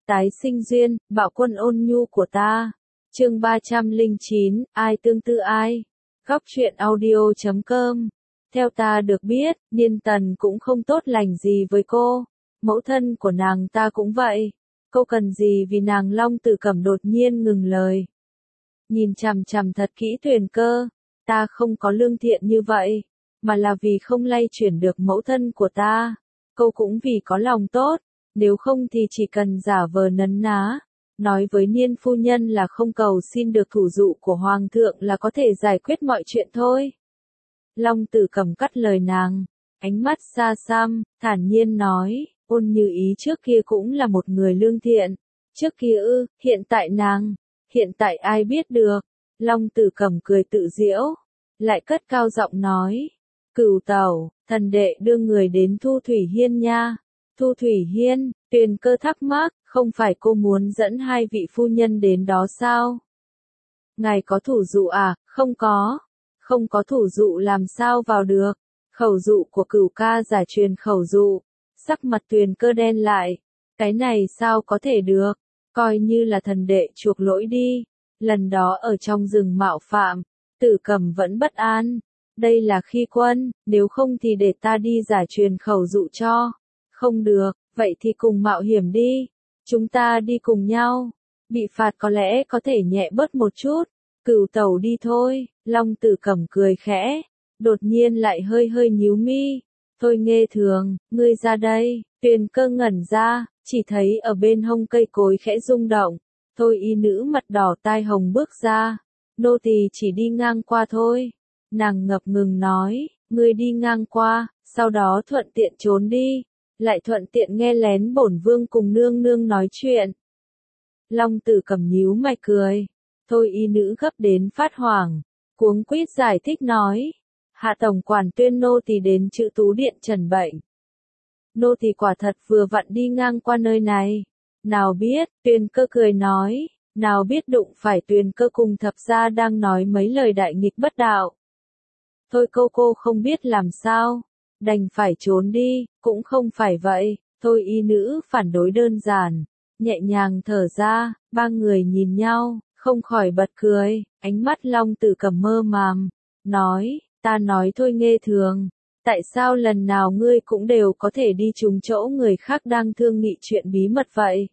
Tái sinh duyên, bạo quân ôn nhu của ta. Chương 309, ai tương tư ai? Góc truyện audio.com. Theo ta được biết, Niên Tần cũng không tốt lành gì với cô. Mẫu thân của nàng ta cũng vậy. Cô cần gì vì nàng? Long Tử Cẩm đột nhiên ngừng lời. Nhìn chằm chằm thật kỹ Tuyền Cơ. Ta không có lương thiện như vậy, mà là vì không lay chuyển được mẫu thân của ta. Cô cũng vì có lòng tốt, nếu không thì chỉ cần giả vờ nấn ná. Nói với Niên phu nhân là không cầu xin được thủ dụ của Hoàng thượng là có thể giải quyết mọi chuyện thôi. Long Tử Cẩm cắt lời nàng, ánh mắt xa xăm, thản nhiên nói, Ôn Như Ý trước kia cũng là một người lương thiện. Trước kia hiện tại ai biết được. Long Tử Cẩm cười tự giễu, lại cất cao giọng nói, Cửu tẩu, thần đệ đưa người đến Thu Thủy Hiên nha. Thu Thủy Hiên, Tuyền Cơ thắc mắc, không phải cô muốn dẫn hai vị phu nhân đến đó sao? Ngài có thủ dụ à? Không có thủ dụ làm sao vào được? Khẩu dụ của Cửu ca giả truyền khẩu dụ. Sắc mặt Tuyền Cơ đen lại, cái này sao có thể được? Coi như là thần đệ chuộc lỗi đi. Lần đó ở trong rừng mạo phạm, Tử Cẩm vẫn bất an. Đây là khi quân, nếu không thì để ta đi giả truyền khẩu dụ cho. Không được, vậy thì cùng mạo hiểm đi. Chúng ta đi cùng nhau. Bị phạt có lẽ có thể nhẹ bớt một chút. Cửu tẩu đi thôi. Long Tử Cẩm cười khẽ. Đột nhiên lại hơi nhíu mi. Thôi Nghê Thường, ngươi ra đây. Tuyền Cơ ngẩn ra, chỉ thấy ở bên hông cây cối khẽ rung động. Thôi y nữ mặt đỏ tai hồng bước ra. Nô tỳ chỉ đi ngang qua thôi. Nàng ngập ngừng nói, ngươi đi ngang qua, sau đó thuận tiện trốn đi. Lại thuận tiện nghe lén bổn vương cùng nương nương nói chuyện. Long Tử Cẩm nhíu mày cười. Thôi y nữ gấp đến phát hoảng. Cuống quýt giải thích nói. Hạ tổng quản tuyên nô tỳ đến Chữ Tú Điện trần bệnh. Nô tỳ quả thật vừa vặn đi ngang qua nơi này. Nào biết, Tuyền Cơ cười nói. Nào biết đụng phải Tuyền Cơ cùng thập gia đang nói mấy lời đại nghịch bất đạo. Thôi cô không biết làm sao. Đành phải trốn đi, cũng không phải vậy. Thôi y nữ phản đối đơn giản. Nhẹ nhàng thở ra, ba người nhìn nhau, không khỏi bật cười. Ánh mắt Long Tử Cẩm mơ màng. Nói, ta nói thôi Nghê Thường. Tại sao lần nào ngươi cũng đều có thể đi trúng chỗ người khác đang thương nghị chuyện bí mật vậy?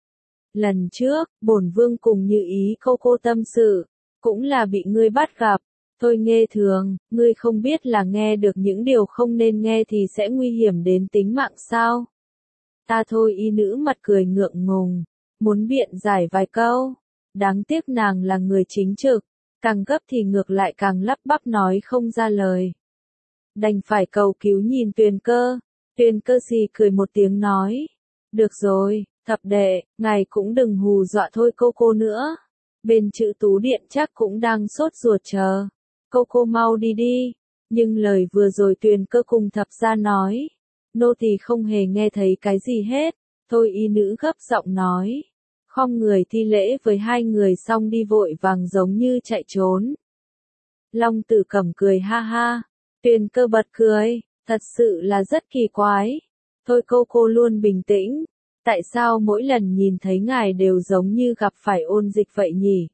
Lần trước, bổn vương cùng Như Ý cô tâm sự, cũng là bị ngươi bắt gặp. Thôi Nghê Thường, ngươi không biết là nghe được những điều không nên nghe thì sẽ nguy hiểm đến tính mạng sao? Ta thôi y nữ mặt cười ngượng ngùng, muốn biện giải vài câu. Đáng tiếc nàng là người chính trực, càng gấp thì ngược lại càng lắp bắp nói không ra lời. Đành phải cầu cứu nhìn Tuyền Cơ. Tuyền Cơ xì cười một tiếng nói. Được rồi, thập đệ, ngài cũng đừng hù dọa thôi cô nữa. Bên Chữ Tú Điện chắc cũng đang sốt ruột chờ. Cô mau đi đi. Nhưng lời vừa rồi Tuyền Cơ cùng thập gia nói. Nô tỳ không hề nghe thấy cái gì hết. Thôi y nữ gấp giọng nói. Khom người thi lễ với hai người xong đi vội vàng giống như chạy trốn. Long Tử Cẩm cười ha ha. Tuyền Cơ bật cười. Thật sự là rất kỳ quái. Thôi cô luôn bình tĩnh. Tại sao mỗi lần nhìn thấy ngài đều giống như gặp phải ôn dịch vậy nhỉ?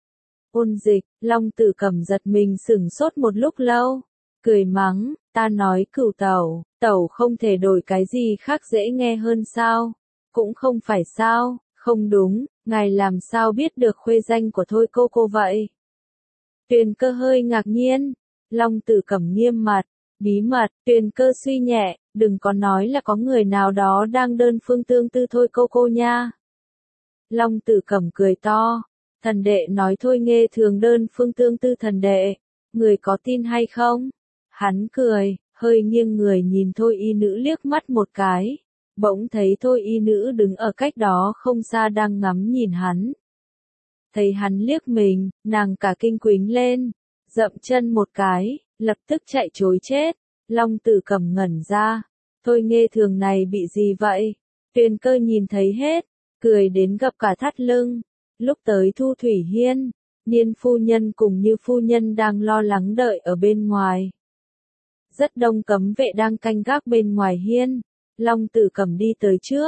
Ôn dịch, Long Tử Cẩm giật mình sửng sốt một lúc lâu. Cười mắng, ta nói Cửu tẩu không thể đổi cái gì khác dễ nghe hơn sao? Cũng không phải sao, không đúng, ngài làm sao biết được khuê danh của thôi cô vậy? Tuyền Cơ hơi ngạc nhiên. Long Tử Cẩm nghiêm mặt, bí mật. Tuyền Cơ suy nhẹ, đừng có nói là có người nào đó đang đơn phương tương tư thôi cô nha. Long Tử Cẩm cười to. Thần đệ nói thôi Nghê Thường đơn phương tương tư thần đệ. Người có tin hay không? Hắn cười, hơi nghiêng người nhìn thôi y nữ liếc mắt một cái. Bỗng thấy thôi y nữ đứng ở cách đó không xa đang ngắm nhìn hắn. Thấy hắn liếc mình, nàng cả kinh quính lên. Dậm chân một cái, lập tức chạy trối chết. Long Tử Cẩm ngẩn ra. Thôi Nghê Thường này bị gì vậy? Tuyền Cơ nhìn thấy hết, cười đến gập cả thắt lưng. Lúc tới Thu Thủy Hiên, Niên phu nhân cùng Như phu nhân đang lo lắng đợi ở bên ngoài. Rất đông cấm vệ đang canh gác bên ngoài hiên. Long Tử Cẩm đi tới trước,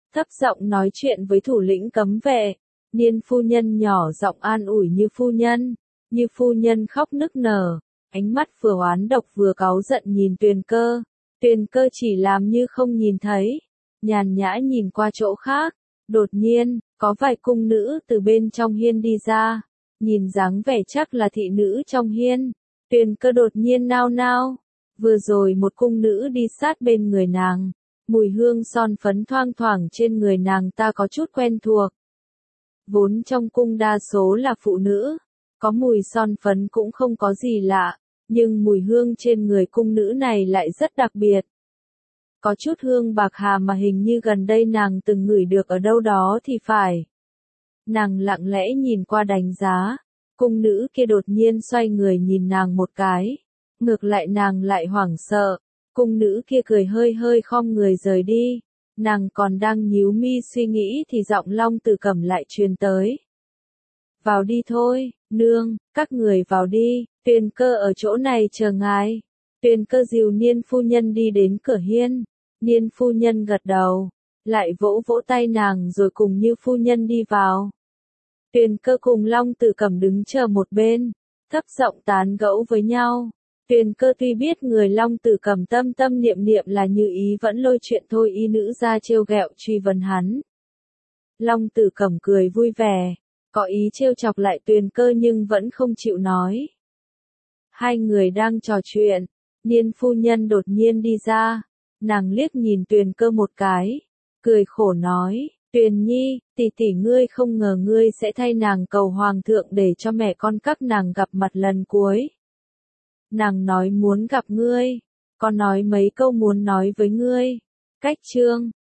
thấp giọng nói chuyện với thủ lĩnh cấm vệ. Niên phu nhân nhỏ giọng an ủi Như phu nhân khóc nức nở, ánh mắt vừa oán độc vừa cáu giận nhìn Tuyền Cơ. Tuyền Cơ chỉ làm như không nhìn thấy, nhàn nhã nhìn qua chỗ khác. Đột nhiên, có vài cung nữ từ bên trong hiên đi ra, nhìn dáng vẻ chắc là thị nữ trong hiên. Tuyền Cơ đột nhiên nao nao, vừa rồi một cung nữ đi sát bên người nàng, mùi hương son phấn thoang thoảng trên người nàng ta có chút quen thuộc. Vốn trong cung đa số là phụ nữ, có mùi son phấn cũng không có gì lạ, nhưng mùi hương trên người cung nữ này lại rất đặc biệt. Có chút hương bạc hà mà hình như gần đây nàng từng ngửi được ở đâu đó thì phải. Nàng lặng lẽ nhìn qua đánh giá, cung nữ kia đột nhiên xoay người nhìn nàng một cái, ngược lại nàng lại hoảng sợ, cung nữ kia cười hơi hơi khom người rời đi. Nàng còn đang nhíu mi suy nghĩ thì giọng Long Tử Cẩm lại truyền tới. Vào đi thôi, nương, các người vào đi, Tuyền Cơ ở chỗ này chờ ngài. Tuyền Cơ dìu Niên phu nhân đi đến cửa hiên. Niên phu nhân gật đầu, lại vỗ vỗ tay nàng rồi cùng Như phu nhân đi vào. Tuyền Cơ cùng Long Tử Cẩm đứng chờ một bên, thấp giọng tán gẫu với nhau. Tuyền Cơ tuy biết người Long Tử Cẩm tâm tâm niệm niệm là Như Ý vẫn lôi chuyện thôi y nữ ra trêu ghẹo truy vấn hắn. Long Tử Cẩm cười vui vẻ, có ý trêu chọc lại Tuyền Cơ nhưng vẫn không chịu nói. Hai người đang trò chuyện, Niên phu nhân đột nhiên đi ra, nàng liếc nhìn Tuyền Cơ một cái, cười khổ nói, Tuyền Nhi, tỷ tỷ ngươi không ngờ ngươi sẽ thay nàng cầu hoàng thượng để cho mẹ con các nàng gặp mặt lần cuối. Nàng nói muốn gặp ngươi, có nói mấy câu muốn nói với ngươi. Cách chương